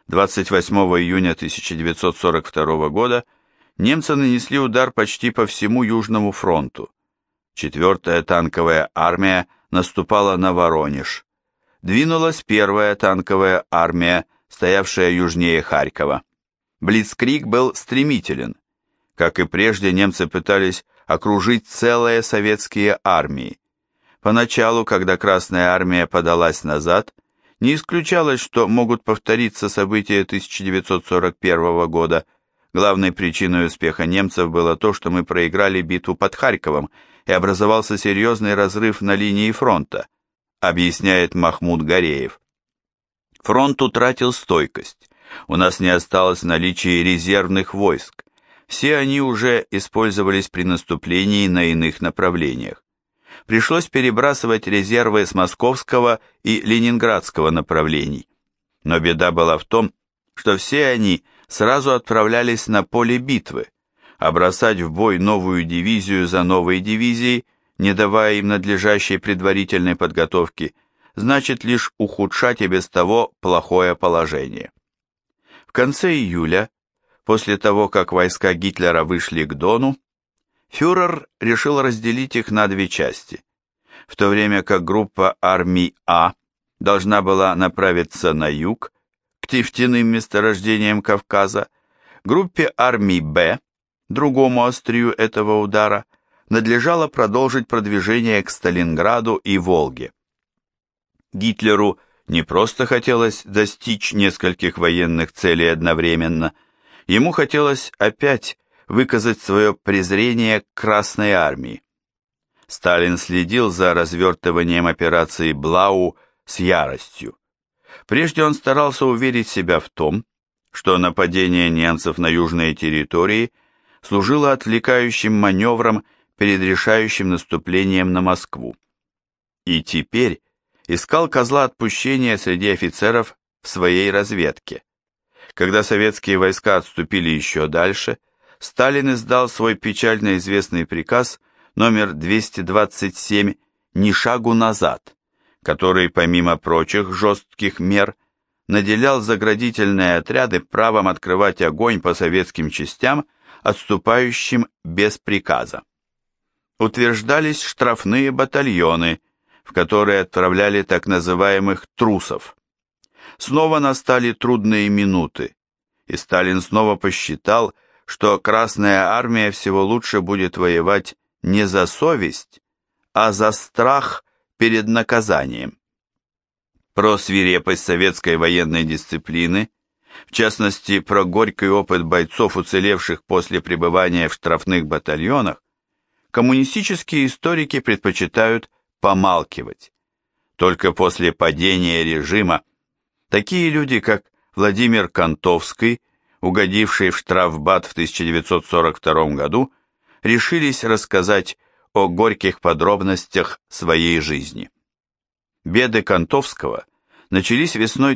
28 июня 1942 года немцы нанесли удар почти по всему Южному фронту. 4-я танковая армия наступала на Воронеж. Двинулась 1-я танковая армия, стоявшая южнее Харькова. Блицкриг был стремителен. Как и прежде, немцы пытались окружить целые советские армии. Поначалу, когда Красная армия подалась назад, не исключалось, что могут повториться события 1941 года. Главной причиной успеха немцев было то, что мы проиграли битву под Харьковом, и образовался серьезный разрыв на линии фронта, объясняет Махмуд Гареев. Фронт утратил стойкость. У нас не осталось в наличии резервных войск. Все они уже использовались при наступлении на иных направлениях. Пришлось перебрасывать резервы с московского и ленинградского направлений. Но беда была в том, что все они сразу отправлялись на поле битвы, а бросать в бой новую дивизию за новой дивизией, не давая им надлежащей предварительной подготовки, значит лишь ухудшать и без того плохое положение. В конце июля, после того, как войска Гитлера вышли к Дону, фюрер решил разделить их на две части. В то время как группа армий А должна была направиться на юг, к нефтяным месторождениям Кавказа, группе армий Б, другому острию этого удара, надлежало продолжить продвижение к Сталинграду и Волге. Гитлеру не просто хотелось достичь нескольких военных целей одновременно, ему хотелось опять выказать свое презрение к Красной армии. Сталин следил за развертыванием операции Блау с яростью. Прежде он старался уверить себя в том, что нападение немцев на южные территории служило отвлекающим маневром перед решающим наступлением на Москву. И теперь искал козла отпущения среди офицеров в своей разведке. Когда советские войска отступили еще дальше, Сталин издал свой печально известный приказ номер 227 «Ни шагу назад», который, помимо прочих жестких мер, наделял заградительные отряды правом открывать огонь по советским частям, отступающим без приказа. Утверждались штрафные батальоны, в которые отправляли так называемых трусов. Снова настали трудные минуты, и Сталин снова посчитал, что Красная армия всего лучше будет воевать не за совесть, а за страх перед наказанием. Про свирепость советской военной дисциплины, в частности, про горький опыт бойцов, уцелевших после пребывания в штрафных батальонах, коммунистические историки предпочитают помалкивать. Только после падения режима такие люди, как Владимир Кантовский, угодивший в штрафбат в 1942 году, решились рассказать о горьких подробностях своей жизни. Беды Кантовского начались весной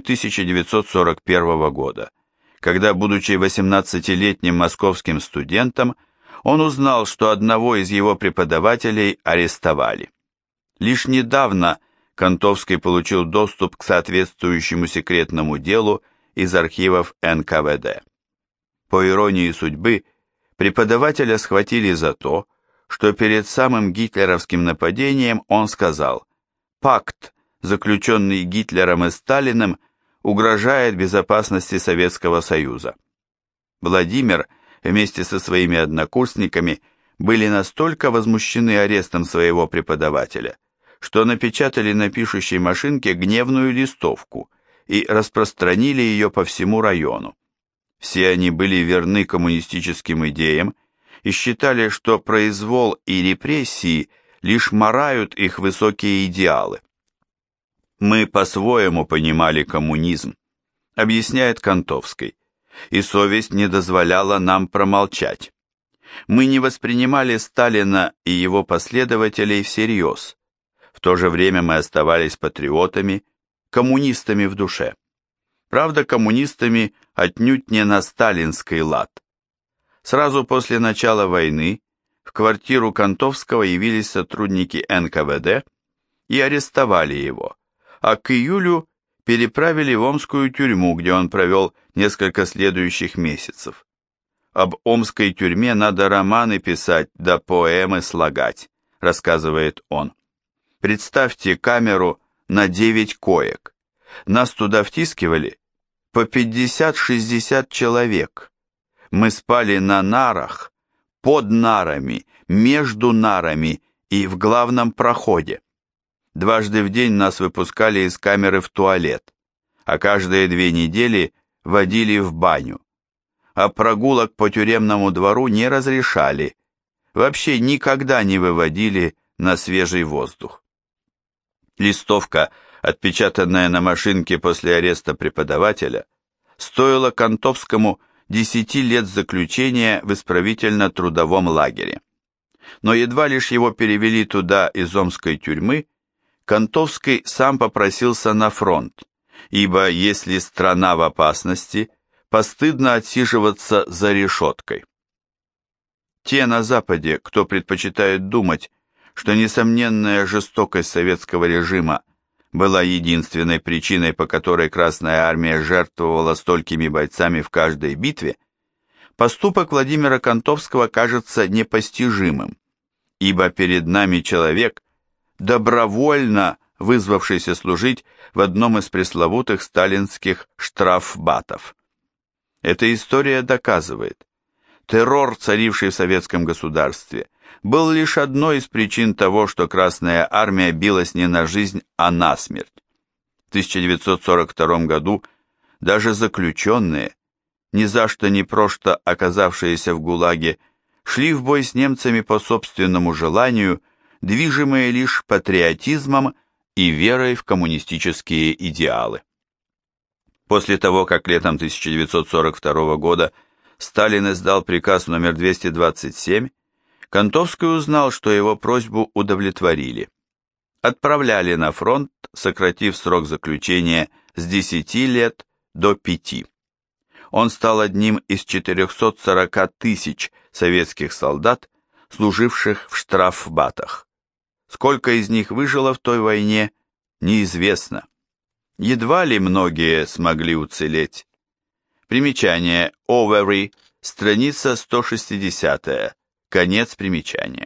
1941 года, когда, будучи 18-летним московским студентом, он узнал, что одного из его преподавателей арестовали. Лишь недавно Кантовский получил доступ к соответствующему секретному делу из архивов НКВД. По иронии судьбы, преподавателя схватили за то, что перед самым гитлеровским нападением он сказал: «Пакт, заключенный Гитлером и Сталиным, угрожает безопасности Советского Союза». Владимир вместе со своими однокурсниками были настолько возмущены арестом своего преподавателя, что напечатали на пишущей машинке гневную листовку и распространили ее по всему району. Все они были верны коммунистическим идеям и считали, что произвол и репрессии лишь марают их высокие идеалы. «Мы по-своему понимали коммунизм», объясняет Кантовский, и совесть не дозволяла нам промолчать. Мы не воспринимали Сталина и его последователей всерьез. В то же время мы оставались патриотами, коммунистами в душе. Правда, коммунистами отнюдь не на сталинский лад. Сразу после начала войны в квартиру Кантовского явились сотрудники НКВД и арестовали его, а к июлю переправили в омскую тюрьму, где он провел несколько следующих месяцев. Об омской тюрьме надо романы писать, да поэмы слагать, рассказывает он. Представьте камеру на 9 коек. Нас туда втискивали по 50-60 человек. Мы спали на нарах, под нарами, между нарами и в главном проходе. Дважды в день нас выпускали из камеры в туалет, а каждые 2 недели водили в баню. А прогулок по тюремному двору не разрешали, вообще никогда не выводили на свежий воздух. Листовка, отпечатанная на машинке после ареста преподавателя, стоила Кантовскому 10 лет заключения в исправительно-трудовом лагере. Но едва лишь его перевели туда из омской тюрьмы, Кантовский сам попросился на фронт, ибо если страна в опасности, постыдно отсиживаться за решеткой. Те на Западе, кто предпочитает думать, что несомненная жестокость советского режима была единственной причиной, по которой Красная Армия жертвовала столькими бойцами в каждой битве, поступок Владимира Кантовского кажется непостижимым, ибо перед нами человек, добровольно вызвавшийся служить в одном из пресловутых сталинских штрафбатов. Эта история доказывает, террор, царивший в советском государстве, был лишь одной из причин того, что Красная Армия билась не на жизнь, а на смерть. В 1942 году даже заключенные, ни за что ни просто оказавшиеся в ГУЛАГе, шли в бой с немцами по собственному желанию, движимые лишь патриотизмом и верой в коммунистические идеалы. После того, как летом 1942 года Сталин издал приказ номер 227, Кантовский узнал, что его просьбу удовлетворили. Отправляли на фронт, сократив срок заключения с 10 лет до 5. Он стал одним из 440 тысяч советских солдат, служивших в штрафбатах. Сколько из них выжило в той войне, неизвестно. Едва ли многие смогли уцелеть. Примечание Overy, страница 160, конец примечания.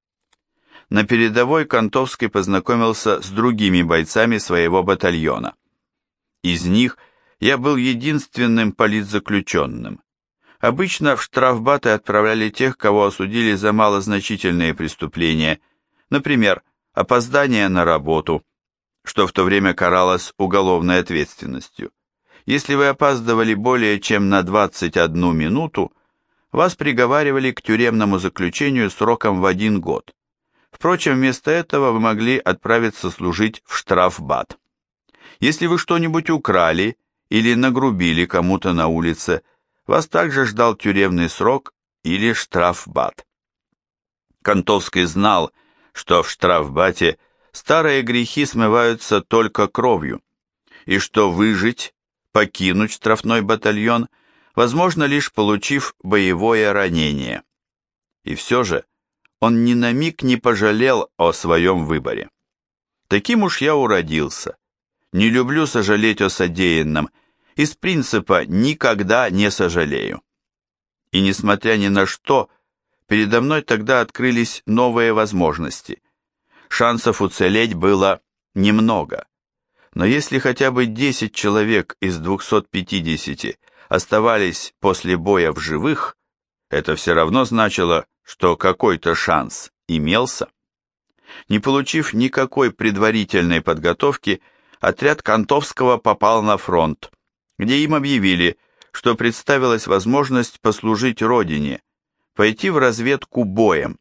На передовой Кантовский познакомился с другими бойцами своего батальона. Из них я был единственным политзаключенным. Обычно в штрафбаты отправляли тех, кого осудили за малозначительные преступления, например, опоздание на работу, что в то время каралось уголовной ответственностью. Если вы опаздывали более чем на 21 минуту, вас приговаривали к тюремному заключению сроком в 1 год. Впрочем, вместо этого вы могли отправиться служить в штрафбат. Если вы что-нибудь украли или нагрубили кому-то на улице, вас также ждал тюремный срок или штрафбат. Кантовский знал, что в штрафбате старые грехи смываются только кровью, и что выжить, покинуть штрафной батальон возможно лишь получив боевое ранение. И все же он ни на миг не пожалел о своем выборе. Таким уж я уродился. Не люблю сожалеть о содеянном, из принципа никогда не сожалею. И несмотря ни на что, передо мной тогда открылись новые возможности. Шансов уцелеть было немного. Но если хотя бы 10 человек из 250 оставались после боя в живых, это все равно значило, что какой-то шанс имелся. Не получив никакой предварительной подготовки, отряд Кантовского попал на фронт, где им объявили, что представилась возможность послужить родине, пойти в разведку боем.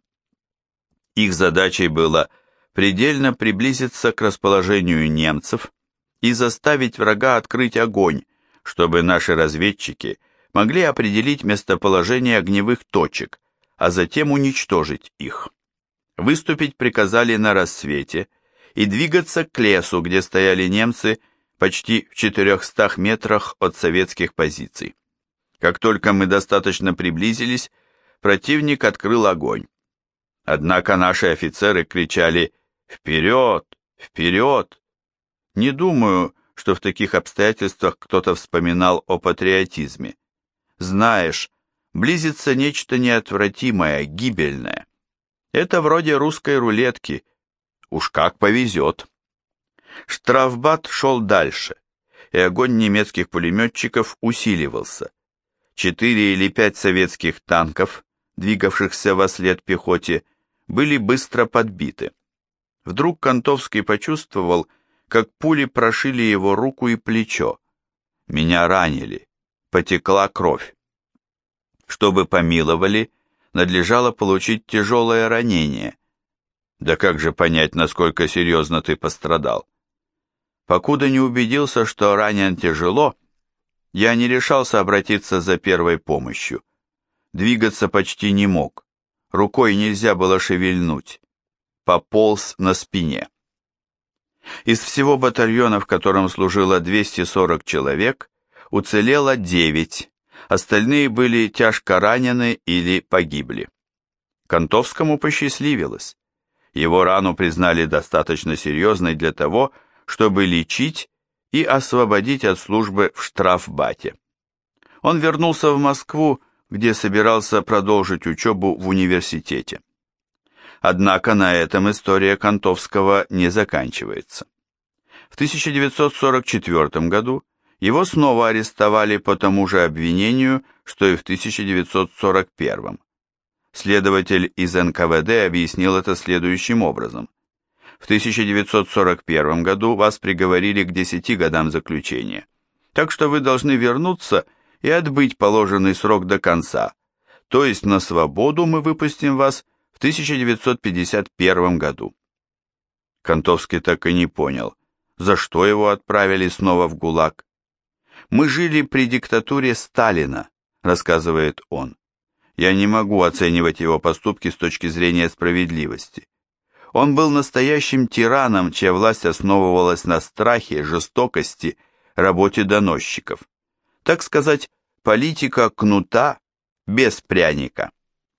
Их задачей было предельно приблизиться к расположению немцев и заставить врага открыть огонь, чтобы наши разведчики могли определить местоположение огневых точек, а затем уничтожить их. Выступить приказали на рассвете и двигаться к лесу, где стояли немцы почти в 400 метрах от советских позиций. Как только мы достаточно приблизились, противник открыл огонь. Однако наши офицеры кричали «Вперед! Вперед!». Не думаю, что в таких обстоятельствах кто-то вспоминал о патриотизме. Знаешь, близится нечто неотвратимое, гибельное. Это вроде русской рулетки. Уж как повезет. Штрафбат шел дальше, и огонь немецких пулеметчиков усиливался. 4 или 5 советских танков, двигавшихся вослед пехоте, были быстро подбиты. Вдруг Кантовский почувствовал, как пули прошили его руку и плечо. Меня ранили, потекла кровь. Чтобы помиловали, надлежало получить тяжелое ранение. Да как же понять, насколько серьезно ты пострадал? Покуда не убедился, что ранен тяжело, я не решался обратиться за первой помощью. Двигаться почти не мог, рукой нельзя было шевельнуть. Пополз на спине. Из всего батальона, в котором служило 240 человек, уцелело 9, остальные были тяжко ранены или погибли. Кантовскому посчастливилось. Его рану признали достаточно серьезной для того, чтобы лечить и освободить от службы в штрафбате. Он вернулся в Москву, где собирался продолжить учебу в университете. Однако на этом история Кантовского не заканчивается. В 1944 году его снова арестовали по тому же обвинению, что и в 1941. Следователь из НКВД объяснил это следующим образом. В 1941 году вас приговорили к 10 годам заключения, так что вы должны вернуться и отбыть положенный срок до конца, то есть на свободу мы выпустим вас в 1951 году. Кантовский так и не понял, за что его отправили снова в ГУЛАГ. «Мы жили при диктатуре Сталина», рассказывает он. «Я не могу оценивать его поступки с точки зрения справедливости. Он был настоящим тираном, чья власть основывалась на страхе, жестокости, работе доносчиков. Так сказать, политика кнута без пряника».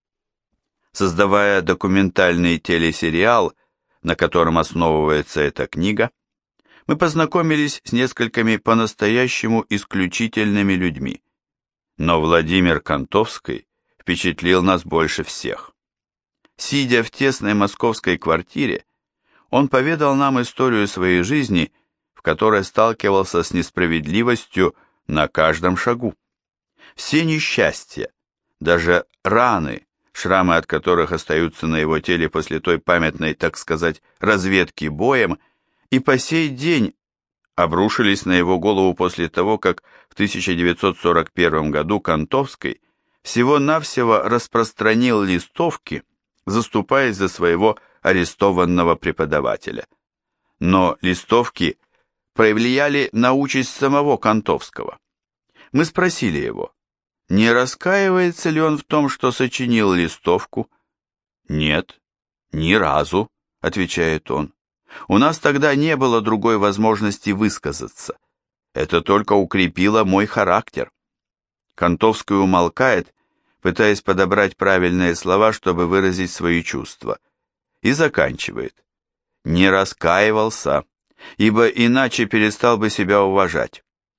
Создавая документальный телесериал, на котором основывается эта книга, мы познакомились с несколькими по-настоящему исключительными людьми. Но Владимир Кантовский впечатлил нас больше всех. Сидя в тесной московской квартире, он поведал нам историю своей жизни, в которой сталкивался с несправедливостью на каждом шагу. Все несчастья, даже раны, шрамы от которых остаются на его теле после той памятной, так сказать, разведки боем, и по сей день обрушились на его голову после того, как в 1941 году Кантовский всего-навсего распространил листовки, заступаясь за своего арестованного преподавателя. Но листовки повлияли на участь самого Кантовского. Мы спросили его, не раскаивается ли он в том, что сочинил листовку? «Нет, ни разу», — отвечает он. «У нас тогда не было другой возможности высказаться. Это только укрепило мой характер». Кантовский умолкает, пытаясь подобрать правильные слова, чтобы выразить свои чувства, и заканчивает. «Не раскаивался, ибо иначе перестал бы себя уважать».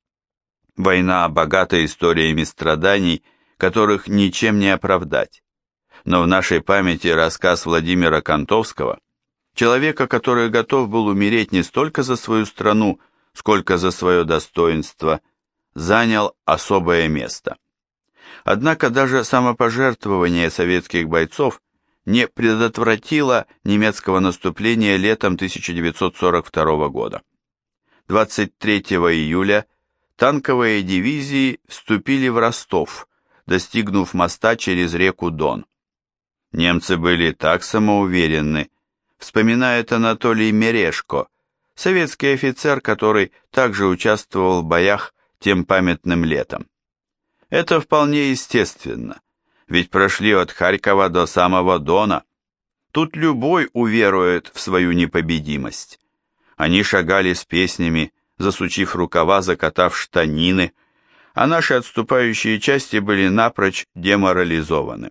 Война богата историями страданий, которых ничем не оправдать. Но в нашей памяти рассказ Владимира Кантовского, человека, который готов был умереть не столько за свою страну, сколько за свое достоинство, занял особое место. Однако даже самопожертвование советских бойцов не предотвратило немецкого наступления летом 1942 года. 23 июля танковые дивизии вступили в Ростов, достигнув моста через реку Дон. Немцы были так самоуверенны, вспоминает Анатолий Мережко, советский офицер, который также участвовал в боях тем памятным летом. Это вполне естественно, ведь прошли от Харькова до самого Дона. Тут любой уверует в свою непобедимость. Они шагали с песнями, засучив рукава, закатав штанины, а наши отступающие части были напрочь деморализованы.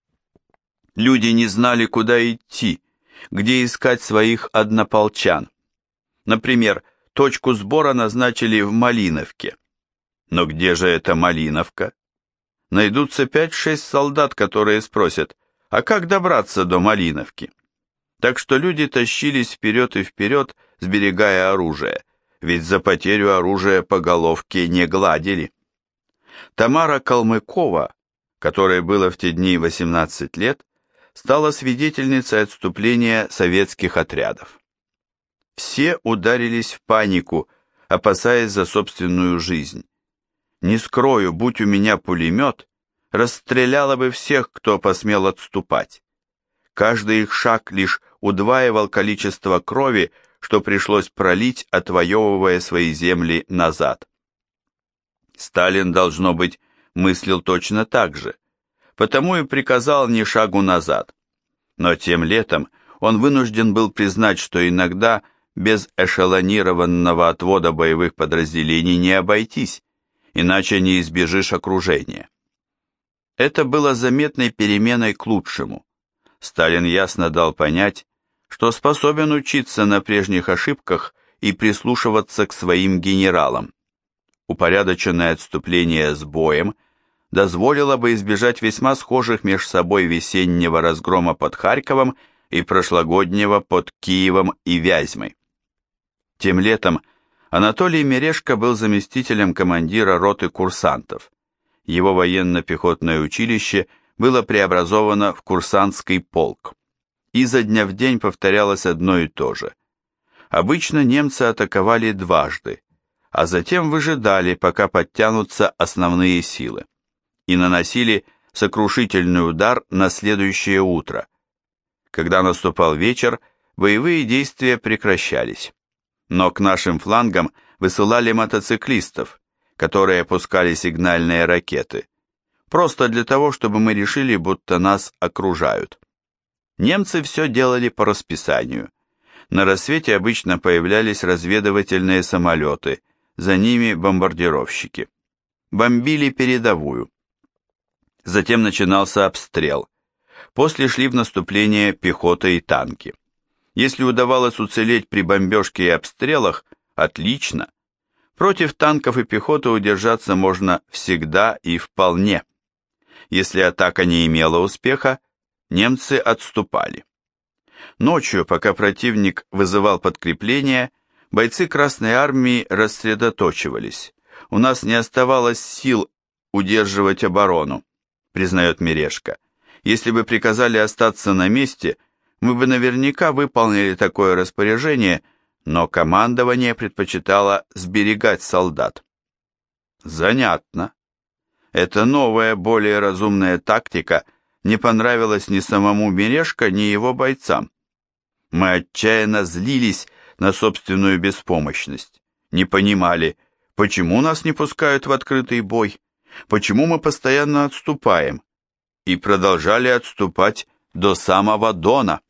Люди не знали, куда идти, где искать своих однополчан. Например, точку сбора назначили в Малиновке. Но где же эта Малиновка? Найдутся 5-6 солдат, которые спросят, а как добраться до Малиновки? Так что люди тащились вперед и вперед, сберегая оружие, ведь за потерю оружия по головке не гладили. Тамара Калмыкова, которой было в те дни 18 лет, стала свидетельницей отступления советских отрядов. Все ударились в панику, опасаясь за собственную жизнь. Не скрою, будь у меня пулемет, расстреляла бы всех, кто посмел отступать. Каждый их шаг лишь удваивал количество крови, что пришлось пролить, отвоевывая свои земли назад. Сталин, должно быть, мыслил точно так же, потому и приказал ни шагу назад. Но тем летом он вынужден был признать, что иногда без эшелонированного отвода боевых подразделений не обойтись, иначе не избежишь окружения. Это было заметной переменой к лучшему. Сталин ясно дал понять, что способен учиться на прежних ошибках и прислушиваться к своим генералам. Упорядоченное отступление с боем дозволило бы избежать весьма схожих меж собой весеннего разгрома под Харьковом и прошлогоднего под Киевом и Вязьмой. Тем летом Анатолий Мережко был заместителем командира роты курсантов. Его военно-пехотное училище было преобразовано в курсантский полк. Изо дня в день повторялось одно и то же. Обычно немцы атаковали дважды, а затем выжидали, пока подтянутся основные силы, и наносили сокрушительный удар на следующее утро. Когда наступал вечер, боевые действия прекращались. Но к нашим флангам высылали мотоциклистов, которые пускали сигнальные ракеты, просто для того, чтобы мы решили, будто нас окружают. Немцы все делали по расписанию. На рассвете обычно появлялись разведывательные самолеты, за ними бомбардировщики. Бомбили передовую. Затем начинался обстрел. После шли в наступление пехота и танки. Если удавалось уцелеть при бомбежке и обстрелах, отлично. Против танков и пехоты удержаться можно всегда и вполне. Если атака не имела успеха, немцы отступали. Ночью, пока противник вызывал подкрепление, бойцы Красной Армии рассредоточивались. У нас не оставалось сил удерживать оборону, признает Мережко. Если бы приказали остаться на месте, мы бы наверняка выполнили такое распоряжение, но командование предпочитало сберегать солдат. Занятно. Эта новая, более разумная тактика не понравилась ни самому Мережко, ни его бойцам. Мы отчаянно злились на собственную беспомощность, не понимали, почему нас не пускают в открытый бой, почему мы постоянно отступаем, и продолжали отступать до самого Дона.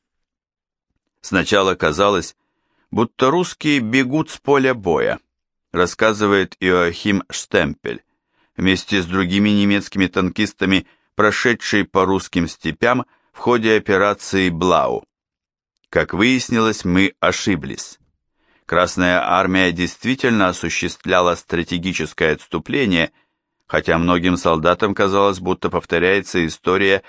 Сначала казалось, будто русские бегут с поля боя, рассказывает Иоахим Штемпель, вместе с другими немецкими танкистами, прошедший по русским степям в ходе операции Блау. Как выяснилось, мы ошиблись. Красная армия действительно осуществляла стратегическое отступление, хотя многим солдатам казалось, будто повторяется история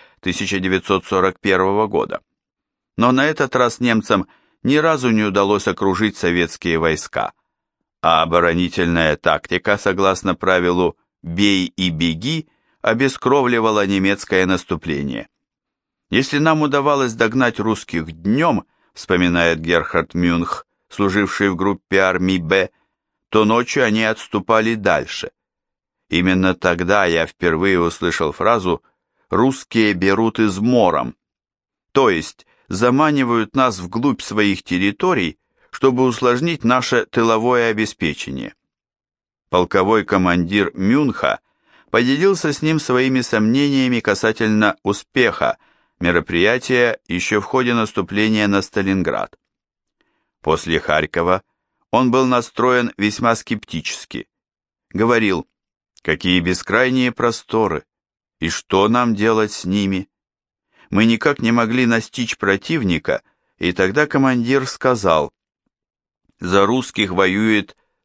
1941 года. Но на этот раз немцам ни разу не удалось окружить советские войска, а оборонительная тактика, согласно правилу «бей и беги», обескровливала немецкое наступление. Если нам удавалось догнать русских днем, вспоминает Герхард Мюнх, служивший в группе армий «Б», то ночью они отступали дальше. Именно тогда я впервые услышал фразу «русские берут измором», то есть заманивают нас вглубь своих территорий, чтобы усложнить наше тыловое обеспечение. Полковой командир Мюнха поделился с ним своими сомнениями касательно успеха мероприятия еще в ходе наступления на Сталинград. После Харькова он был настроен весьма скептически. Говорил, какие бескрайние просторы, и что нам делать с ними? Мы никак не могли настичь противника, и тогда командир сказал, за русских воюет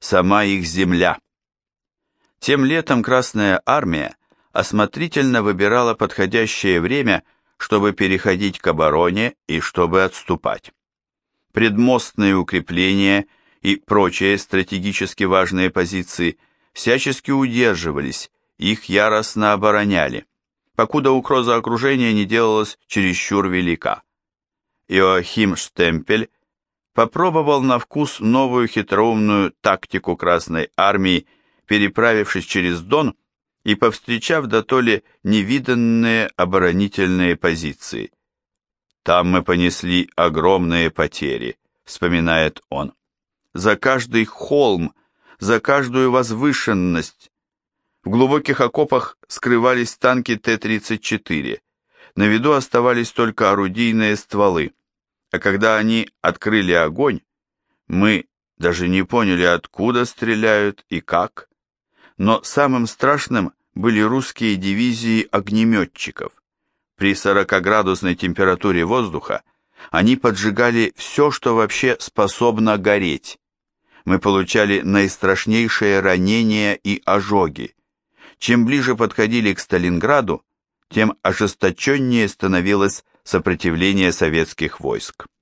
сама их земля. Тем летом Красная Армия осмотрительно выбирала подходящее время, чтобы переходить к обороне и чтобы отступать. Предмостные укрепления и прочие стратегически важные позиции всячески удерживались, их яростно обороняли, покуда угроза окружения не делалась чересчур велика. Иоахим Штемпель попробовал на вкус новую хитроумную тактику Красной Армии, переправившись через Дон и повстречав дотоле невиданные оборонительные позиции. «Там мы понесли огромные потери», — вспоминает он. «За каждый холм, за каждую возвышенность. В глубоких окопах скрывались танки Т-34, на виду оставались только орудийные стволы, а когда они открыли огонь, мы даже не поняли, откуда стреляют и как. Но самым страшным были русские дивизии огнеметчиков. При 40-градусной температуре воздуха они поджигали все, что вообще способно гореть. Мы получали наистрашнейшие ранения и ожоги. Чем ближе подходили к Сталинграду, тем ожесточеннее становилось сопротивление советских войск.